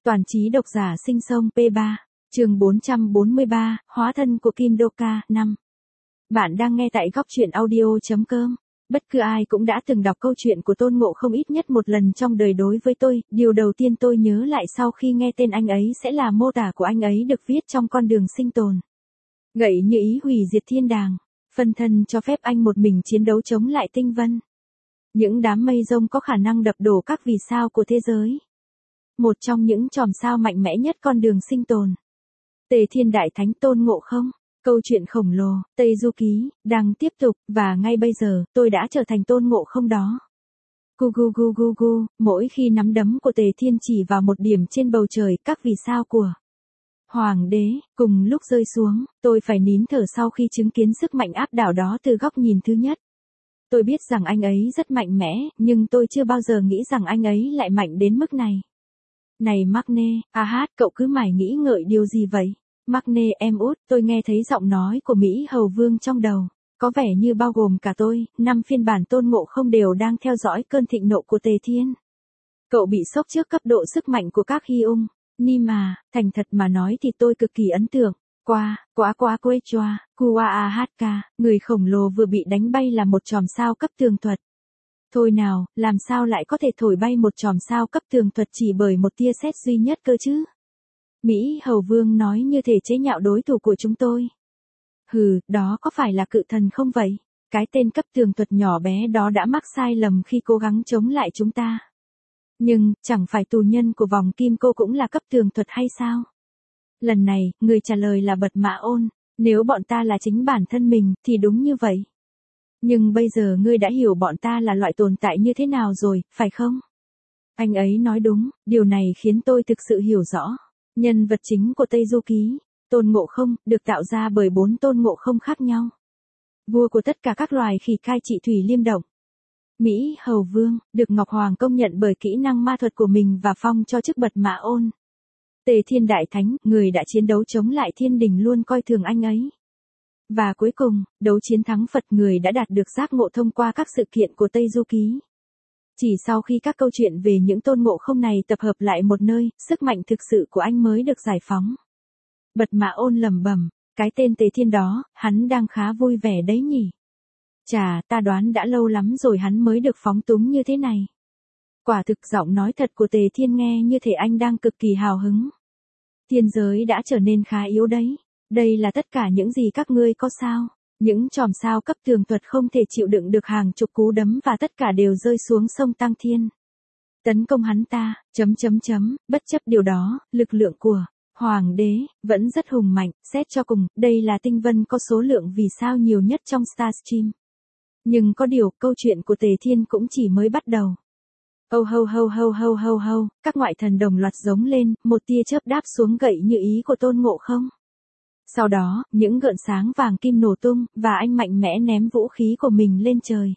Toàn trí độc giả sinh sông P3, chương 443, hóa thân của Kim Doka, 5. Bạn đang nghe tại góc truyện audio.com. Bất cứ ai cũng đã từng đọc câu chuyện của Tôn Ngộ Không ít nhất một lần trong đời. Đối với tôi, điều đầu tiên tôi nhớ lại sau khi nghe tên anh ấy sẽ là mô tả của anh ấy được viết trong Con đường sinh tồn. Gậy như ý hủy diệt thiên đàng, phân thân cho phép anh một mình chiến đấu chống lại tinh vân. Những đám mây rông có khả năng đập đổ các vì sao của thế giới. Một trong những chòm sao mạnh mẽ nhất con đường sinh tồn. Tề Thiên Đại Thánh Tôn Ngộ Không, câu chuyện khổng lồ, Tây Du Ký, đang tiếp tục, và ngay bây giờ, tôi đã trở thành Tôn Ngộ Không đó. Gu gu gu gu gu, mỗi khi nắm đấm của Tề Thiên chỉ vào một điểm trên bầu trời, các vì sao của Hoàng đế, cùng lúc rơi xuống, tôi phải nín thở sau khi chứng kiến sức mạnh áp đảo đó từ góc nhìn thứ nhất. Tôi biết rằng anh ấy rất mạnh mẽ, nhưng tôi chưa bao giờ nghĩ rằng anh ấy lại mạnh đến mức này. Này Magne, cậu cứ mải nghĩ ngợi điều gì vậy? Magne em út, tôi nghe thấy giọng nói của Mỹ Hầu Vương trong đầu. Có vẻ như bao gồm cả tôi, 5 phiên bản Tôn Ngộ Không đều đang theo dõi cơn thịnh nộ của Tề Thiên. Cậu bị sốc trước cấp độ sức mạnh của các Hy Ung. Ni mà, thành thật mà nói thì tôi cực kỳ ấn tượng. Quá Quechua, Kuaahatka, người khổng lồ vừa bị đánh bay là một chòm sao cấp tường thuật. Thôi nào, làm sao lại có thể thổi bay một chòm sao cấp tường thuật chỉ bởi một tia sét duy nhất cơ chứ? Mỹ Hầu Vương nói như thể chế nhạo đối thủ của chúng tôi. Hừ, đó có phải là cự thần không vậy? Cái tên cấp tường thuật nhỏ bé đó đã mắc sai lầm khi cố gắng chống lại chúng ta. Nhưng, chẳng phải tù nhân của vòng kim cô cũng là cấp tường thuật hay sao? Lần này, người trả lời là Bật Mã Ôn. Nếu bọn ta là chính bản thân mình, thì đúng như vậy. Nhưng bây giờ ngươi đã hiểu bọn ta là loại tồn tại như thế nào rồi, phải không? Anh ấy nói đúng, điều này khiến tôi thực sự hiểu rõ. Nhân vật chính của Tây Du Ký, Tôn Ngộ Không, được tạo ra bởi 4 Tôn Ngộ Không khác nhau. Vua của tất cả các loài khỉ cai trị thủy liêm động. Mỹ Hầu Vương, được Ngọc Hoàng công nhận bởi kỹ năng ma thuật của mình và phong cho chức Bật Mã Ôn. Tề Thiên Đại Thánh, người đã chiến đấu chống lại thiên đình luôn coi thường anh ấy. Và cuối cùng, đấu chiến thắng Phật, người đã đạt được giác ngộ thông qua các sự kiện của Tây Du Ký. Chỉ sau khi các câu chuyện về những Tôn Ngộ Không này tập hợp lại một nơi, sức mạnh thực sự của anh mới được giải phóng. Bật Mã Ôn lẩm bẩm, cái tên Tề Thiên đó, hắn đang khá vui vẻ đấy nhỉ. Chà, ta đoán đã lâu lắm rồi hắn mới được phóng túng như thế này. Quả thực giọng nói thật của Tề Thiên nghe như thể anh đang cực kỳ hào hứng. Thiên giới đã trở nên khá yếu đấy. Đây là tất cả những gì các ngươi có sao? Những chòm sao cấp tường thuật không thể chịu đựng được hàng chục cú đấm và tất cả đều rơi xuống sông Tăng Thiên. Tấn công hắn ta, bất chấp điều đó, lực lượng của Hoàng đế vẫn rất hùng mạnh, xét cho cùng, đây là tinh vân có số lượng vì sao nhiều nhất trong Starstream. Nhưng có điều, câu chuyện của Tề Thiên cũng chỉ mới bắt đầu. Các ngoại thần đồng loạt giống lên, một tia chớp đáp xuống gậy như ý của Tôn Ngộ Không. Sau đó, những gợn sáng vàng kim nổ tung, và anh mạnh mẽ ném vũ khí của mình lên trời.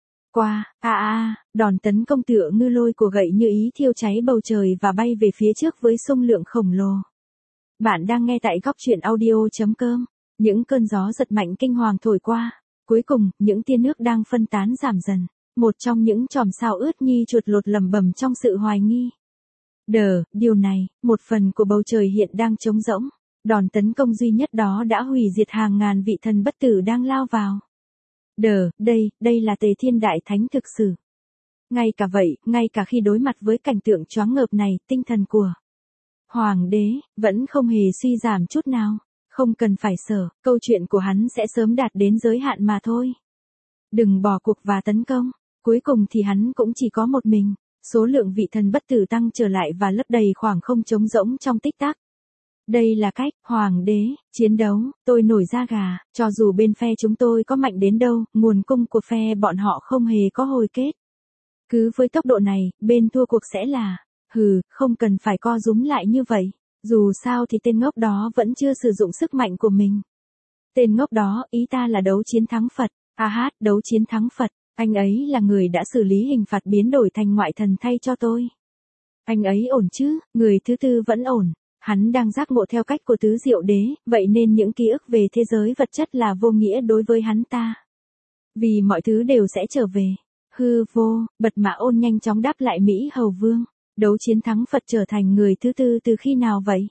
Đòn tấn công tựa ngư lôi của gậy như ý thiêu cháy bầu trời và bay về phía trước với xung lượng khổng lồ. Bạn đang nghe tại góc truyện audio.com. Những cơn gió giật mạnh kinh hoàng thổi qua. Cuối cùng, những tia nước đang phân tán giảm dần. Một trong những chòm sao ướt như chuột lột lẩm bẩm trong sự hoài nghi. Điều này, một phần của bầu trời hiện đang trống rỗng. Đòn tấn công duy nhất đó đã hủy diệt hàng ngàn vị thần bất tử đang lao vào. Đây là Tề Thiên Đại Thánh thực sự. Ngay cả vậy, ngay cả khi đối mặt với cảnh tượng choáng ngợp này, tinh thần của Hoàng đế vẫn không hề suy giảm chút nào. Không cần phải sợ, câu chuyện của hắn sẽ sớm đạt đến giới hạn mà thôi. Đừng bỏ cuộc và tấn công. Cuối cùng thì hắn cũng chỉ có một mình. Số lượng vị thần bất tử tăng trở lại và lấp đầy khoảng không trống rỗng trong tích tắc. Đây là cách, Hoàng đế, chiến đấu, tôi nổi da gà, cho dù bên phe chúng tôi có mạnh đến đâu, nguồn cung của phe bọn họ không hề có hồi kết. Cứ với tốc độ này, bên thua cuộc sẽ là, không cần phải co rúm lại như vậy, dù sao thì tên ngốc đó vẫn chưa sử dụng sức mạnh của mình. Tên ngốc đó, ý ta là đấu chiến thắng Phật, đấu chiến thắng Phật, anh ấy là người đã xử lý hình phạt biến đổi thành ngoại thần thay cho tôi. Anh ấy ổn chứ, người thứ tư vẫn ổn. Hắn đang giác ngộ theo cách của tứ diệu đế, vậy nên những ký ức về thế giới vật chất là vô nghĩa đối với hắn ta. Vì mọi thứ đều sẽ trở về. Hư vô, Bật Mã Ôn nhanh chóng đáp lại Mỹ Hầu Vương. Đấu chiến thắng Phật trở thành người thứ tư từ khi nào vậy?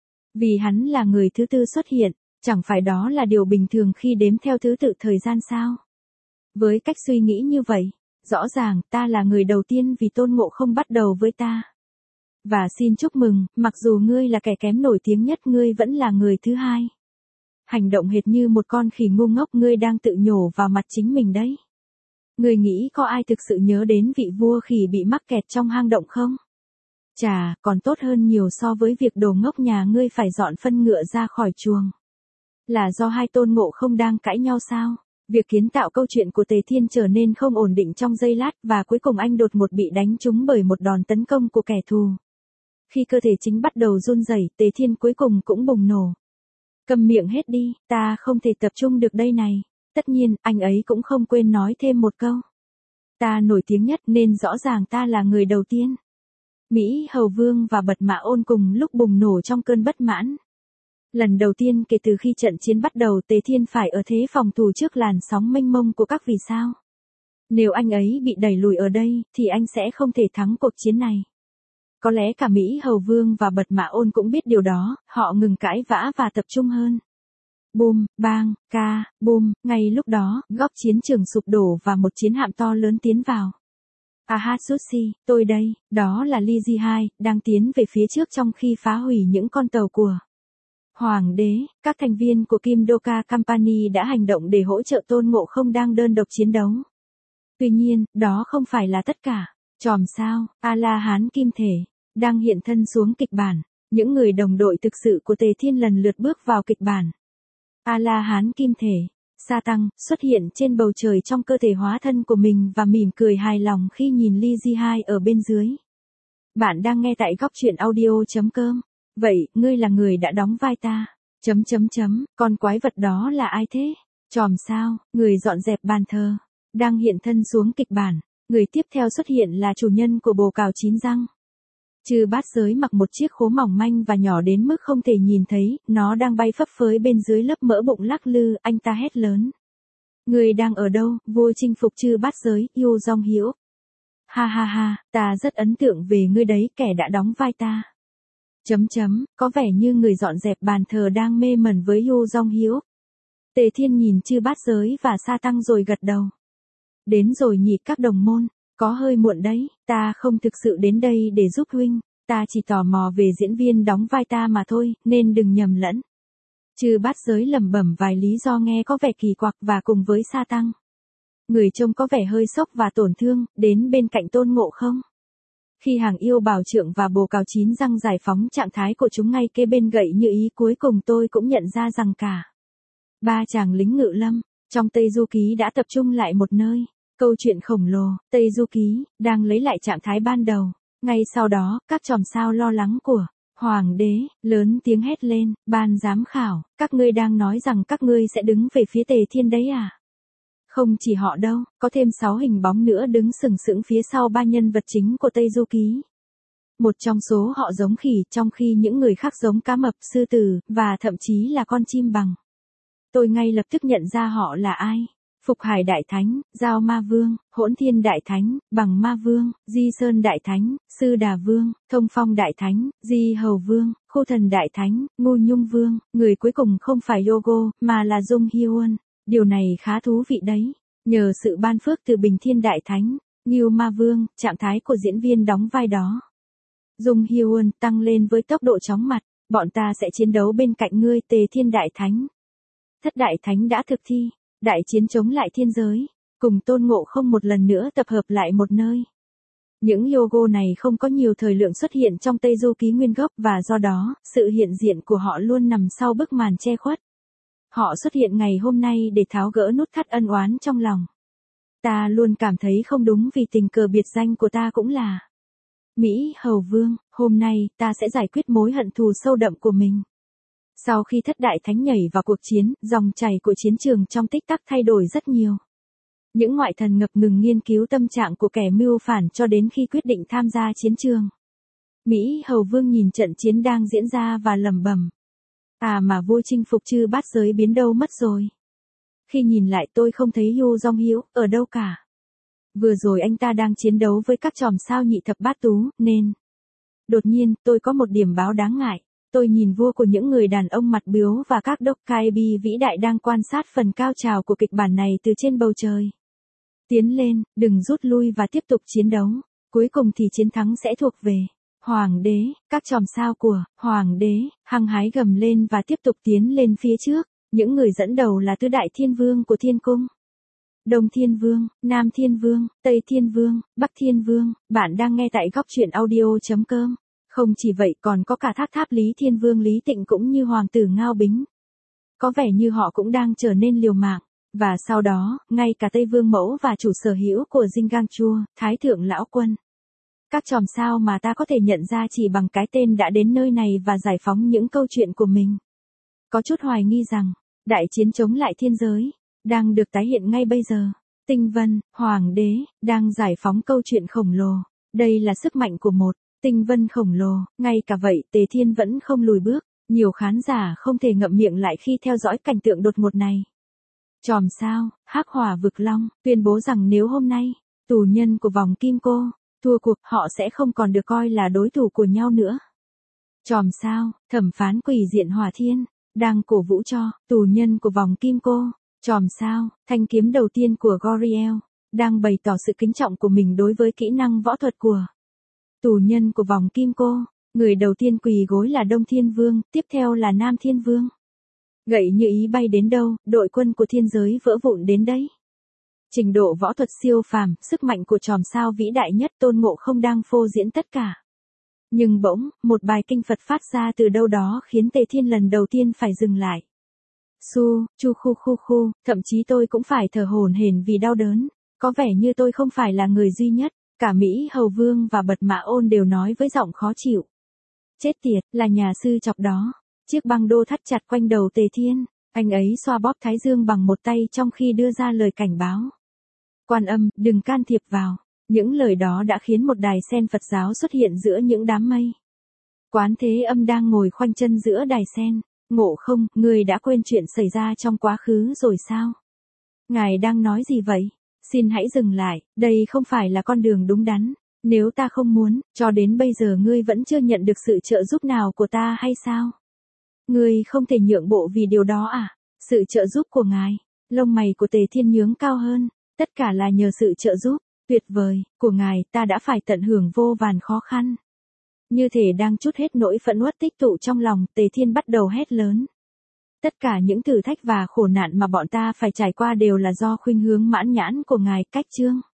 Vì hắn là người thứ tư xuất hiện, chẳng phải đó là điều bình thường khi đếm theo thứ tự thời gian sao? Với cách suy nghĩ như vậy, rõ ràng ta là người đầu tiên vì Tôn Ngộ Không bắt đầu với ta. Và xin chúc mừng, mặc dù ngươi là kẻ kém nổi tiếng nhất ngươi vẫn là người thứ hai. Hành động hệt như một con khỉ ngu ngốc ngươi đang tự nhổ vào mặt chính mình đấy. Ngươi nghĩ có ai thực sự nhớ đến vị vua khỉ bị mắc kẹt trong hang động không? Chà, còn tốt hơn nhiều so với việc đồ ngốc nhà ngươi phải dọn phân ngựa ra khỏi chuồng. Là do hai Tôn Ngộ Không đang cãi nhau sao? Việc kiến tạo câu chuyện của Tề Thiên trở nên không ổn định trong giây lát và cuối cùng anh đột ngột bị đánh trúng bởi một đòn tấn công của kẻ thù. Khi cơ thể chính bắt đầu run rẩy, Tề Thiên cuối cùng cũng bùng nổ. Câm miệng hết đi, ta không thể tập trung được đây này. Tất nhiên, anh ấy cũng không quên nói thêm một câu. Ta nổi tiếng nhất nên rõ ràng ta là người đầu tiên. Mỹ Hầu Vương và Bật Mã Ôn cùng lúc bùng nổ trong cơn bất mãn. Lần đầu tiên kể từ khi trận chiến bắt đầu Tề Thiên phải ở thế phòng thủ trước làn sóng mênh mông của các vì sao. Nếu anh ấy bị đẩy lùi ở đây, thì anh sẽ không thể thắng cuộc chiến này. Có lẽ cả Mỹ Hầu Vương và Bật Mã Ôn cũng biết điều đó, họ ngừng cãi vã và tập trung hơn. Bùm, bang, ca, bùm, ngay lúc đó, góc chiến trường sụp đổ và một chiến hạm to lớn tiến vào. Ahatsushi, tôi đây, đó là Ly Di 2, đang tiến về phía trước trong khi phá hủy những con tàu của Hoàng đế. Các thành viên của Kim Doka Company đã hành động để hỗ trợ Tôn Ngộ Không đang đơn độc chiến đấu. Tuy nhiên, đó không phải là tất cả. Chòm sao, A-la-hán kim thể, đang hiện thân xuống kịch bản. Những người đồng đội thực sự của Tề Thiên lần lượt bước vào kịch bản. A-la-hán kim thể, Sa Tăng, xuất hiện trên bầu trời trong cơ thể hóa thân của mình và mỉm cười hài lòng khi nhìn Ly Di 2 ở bên dưới. Bạn đang nghe tại góc truyện audio.com. Vậy, ngươi là người đã đóng vai ta. Con quái vật đó là ai thế? Chòm sao, người dọn dẹp bàn thờ. Đang hiện thân xuống kịch bản. Người tiếp theo xuất hiện là chủ nhân của bồ cào 9 răng. Chư Bát Giới mặc một chiếc khố mỏng manh và nhỏ đến mức không thể nhìn thấy, nó đang bay phấp phới bên dưới lớp mỡ bụng lắc lư, anh ta hét lớn. Người đang ở đâu, vua chinh phục Chư Bát Giới, Yu Dong Hiễu. Ha ha ha, ta rất ấn tượng về ngươi đấy, kẻ đã đóng vai ta. Có vẻ như người dọn dẹp bàn thờ đang mê mẩn với Yu Dong Hiễu. Tề Thiên nhìn Chư Bát Giới và Sa Tăng rồi gật đầu. Đến rồi nhỉ các đồng môn. Có hơi muộn đấy, ta không thực sự đến đây để giúp huynh, ta chỉ tò mò về diễn viên đóng vai ta mà thôi, nên đừng nhầm lẫn. Chư Bát Giới lẩm bẩm vài lý do nghe có vẻ kỳ quặc và cùng với Sa Tăng. Người trông có vẻ hơi sốc và tổn thương, đến bên cạnh Tôn Ngộ Không. Khi hàng yêu bảo trượng và bồ cào 9 răng giải phóng trạng thái của chúng ngay kế bên gậy như ý, cuối cùng tôi cũng nhận ra rằng cả ba chàng lính ngự lâm trong Tây Du Ký đã tập trung lại một nơi. Câu chuyện khổng lồ, Tây Du Ký, đang lấy lại trạng thái ban đầu. Ngay sau đó, các chòm sao lo lắng của Hoàng đế, lớn tiếng hét lên, ban giám khảo, các ngươi đang nói rằng các ngươi sẽ đứng về phía Tề Thiên đấy à? Không chỉ họ đâu, có thêm 6 hình bóng nữa đứng sừng sững phía sau ba nhân vật chính của Tây Du Ký. Một trong số họ giống khỉ, trong khi những người khác giống cá mập, sư tử, và thậm chí là con chim bằng. Tôi ngay lập tức nhận ra họ là ai. Phục Hải Đại Thánh, Giao Ma Vương, Hỗn Thiên Đại Thánh, Bằng Ma Vương, Di Sơn Đại Thánh, Sư Đà Vương, Thông Phong Đại Thánh, Di Hầu Vương, Khu Thần Đại Thánh, Ngu Nhung Vương, người cuối cùng không phải Yogo, mà là Dung Hyun. Điều này khá thú vị đấy. Nhờ sự ban phước từ Bình Thiên Đại Thánh, Ngưu Ma Vương, trạng thái của diễn viên đóng vai đó. Dung Hyun tăng lên với tốc độ chóng mặt, bọn ta sẽ chiến đấu bên cạnh ngươi Tề Thiên Đại Thánh. Thất Đại Thánh đã thực thi. Đại chiến chống lại thiên giới, cùng Tôn Ngộ Không một lần nữa tập hợp lại một nơi. Những logo này không có nhiều thời lượng xuất hiện trong Tây Du Ký nguyên gốc và do đó, sự hiện diện của họ luôn nằm sau bức màn che khuất. Họ xuất hiện ngày hôm nay để tháo gỡ nút thắt ân oán trong lòng. Ta luôn cảm thấy không đúng vì tình cờ biệt danh của ta cũng là Mỹ Hầu Vương, hôm nay ta sẽ giải quyết mối hận thù sâu đậm của mình. Sau khi Thất Đại Thánh nhảy vào cuộc chiến, dòng chảy của chiến trường trong tích tắc thay đổi rất nhiều. Những ngoại thần ngập ngừng nghiên cứu tâm trạng của kẻ mưu phản cho đến khi quyết định tham gia chiến trường. Mỹ Hầu Vương nhìn trận chiến đang diễn ra và lẩm bẩm. À mà vua chinh phục Chư Bát Giới biến đâu mất rồi. Khi nhìn lại tôi không thấy Yu Dong Hiễu ở đâu cả. Vừa rồi anh ta đang chiến đấu với các chòm sao nhị thập bát tú, nên Đột nhiên, tôi có một điểm báo đáng ngại. Tôi nhìn vua của những người đàn ông mặt biếu và các Dokkaebi vĩ đại đang quan sát phần cao trào của kịch bản này từ trên bầu trời. Tiến lên, đừng rút lui và tiếp tục chiến đấu. Cuối cùng thì chiến thắng sẽ thuộc về Hoàng đế. Các chòm sao của Hoàng đế hăng hái gầm lên và tiếp tục tiến lên phía trước. Những người dẫn đầu là tứ đại thiên vương của thiên cung. Đông Thiên Vương, Nam Thiên Vương, Tây Thiên Vương, Bắc Thiên Vương. Bạn đang nghe tại góc truyện audio.com. Không chỉ vậy còn có cả tháp tháp Lý Thiên Vương Lý Tịnh cũng như Hoàng tử Ngao Bính. Có vẻ như họ cũng đang trở nên liều mạng. Và sau đó, ngay cả Tây Vương Mẫu và chủ sở hữu của Jingang Thái thượng lão quân. Các chòm sao mà ta có thể nhận ra chỉ bằng cái tên đã đến nơi này và giải phóng những câu chuyện của mình. Có chút hoài nghi rằng, đại chiến chống lại thiên giới đang được tái hiện ngay bây giờ. Tinh Vân, Hoàng đế, đang giải phóng câu chuyện khổng lồ. Đây là sức mạnh của một tinh vân khổng lồ. Ngay cả vậy, Tề Thiên vẫn không lùi bước. Nhiều khán giả không thể ngậm miệng lại khi theo dõi cảnh tượng đột ngột này. Chòm sao, Hắc Hỏa Vực Long, tuyên bố rằng nếu hôm nay, tù nhân của vòng Kim Cô thua cuộc, họ sẽ không còn được coi là đối thủ của nhau nữa. Chòm sao, Thẩm phán Quỷ Diện Hỏa Thiên, đang cổ vũ cho tù nhân của vòng Kim Cô. Chòm sao, thanh kiếm đầu tiên của Goriel, đang bày tỏ sự kính trọng của mình đối với kỹ năng võ thuật của tù nhân của vòng Kim Cô. Người đầu tiên quỳ gối là Đông Thiên Vương, tiếp theo là Nam Thiên Vương. Gậy như ý bay đến đâu, đội quân của thiên giới vỡ vụn đến đấy. Trình độ võ thuật siêu phàm, sức mạnh của chòm sao vĩ đại nhất Tôn Ngộ Không đang phô diễn tất cả. Nhưng bỗng, một bài kinh Phật phát ra từ đâu đó khiến Tề Thiên lần đầu tiên phải dừng lại. Chu khu, thậm chí tôi cũng phải thở hổn hển vì đau đớn. Có vẻ như tôi không phải là người duy nhất, cả Mỹ Hầu Vương và Bật Mã Ôn đều nói với giọng khó chịu. Chết tiệt, là nhà sư chọc đó. Chiếc băng đô thắt chặt quanh đầu Tề Thiên, anh ấy xoa bóp thái dương bằng một tay trong khi đưa ra lời cảnh báo. Quan Âm, đừng can thiệp vào. Những lời đó đã khiến một đài sen Phật giáo xuất hiện giữa những đám mây. Quán Thế Âm đang ngồi khoanh chân giữa đài sen. Ngộ Không, người đã quên chuyện xảy ra trong quá khứ rồi sao? Ngài đang nói gì vậy? Xin hãy dừng lại, đây không phải là con đường đúng đắn. Nếu ta không muốn, cho đến bây giờ ngươi vẫn chưa nhận được sự trợ giúp nào của ta hay sao? Ngươi không thể nhượng bộ vì điều đó à? Sự trợ giúp của ngài. Lông mày của Tề Thiên nhướng cao hơn. Tất cả là nhờ sự trợ giúp tuyệt vời của ngài, ta đã phải tận hưởng vô vàn khó khăn. Như thể đang trút hết nỗi phẫn uất tích tụ trong lòng, Tề Thiên bắt đầu hét lớn. Tất cả những thử thách và khổ nạn mà bọn ta phải trải qua đều là do khuynh hướng mãn nhãn của ngài. Cách chương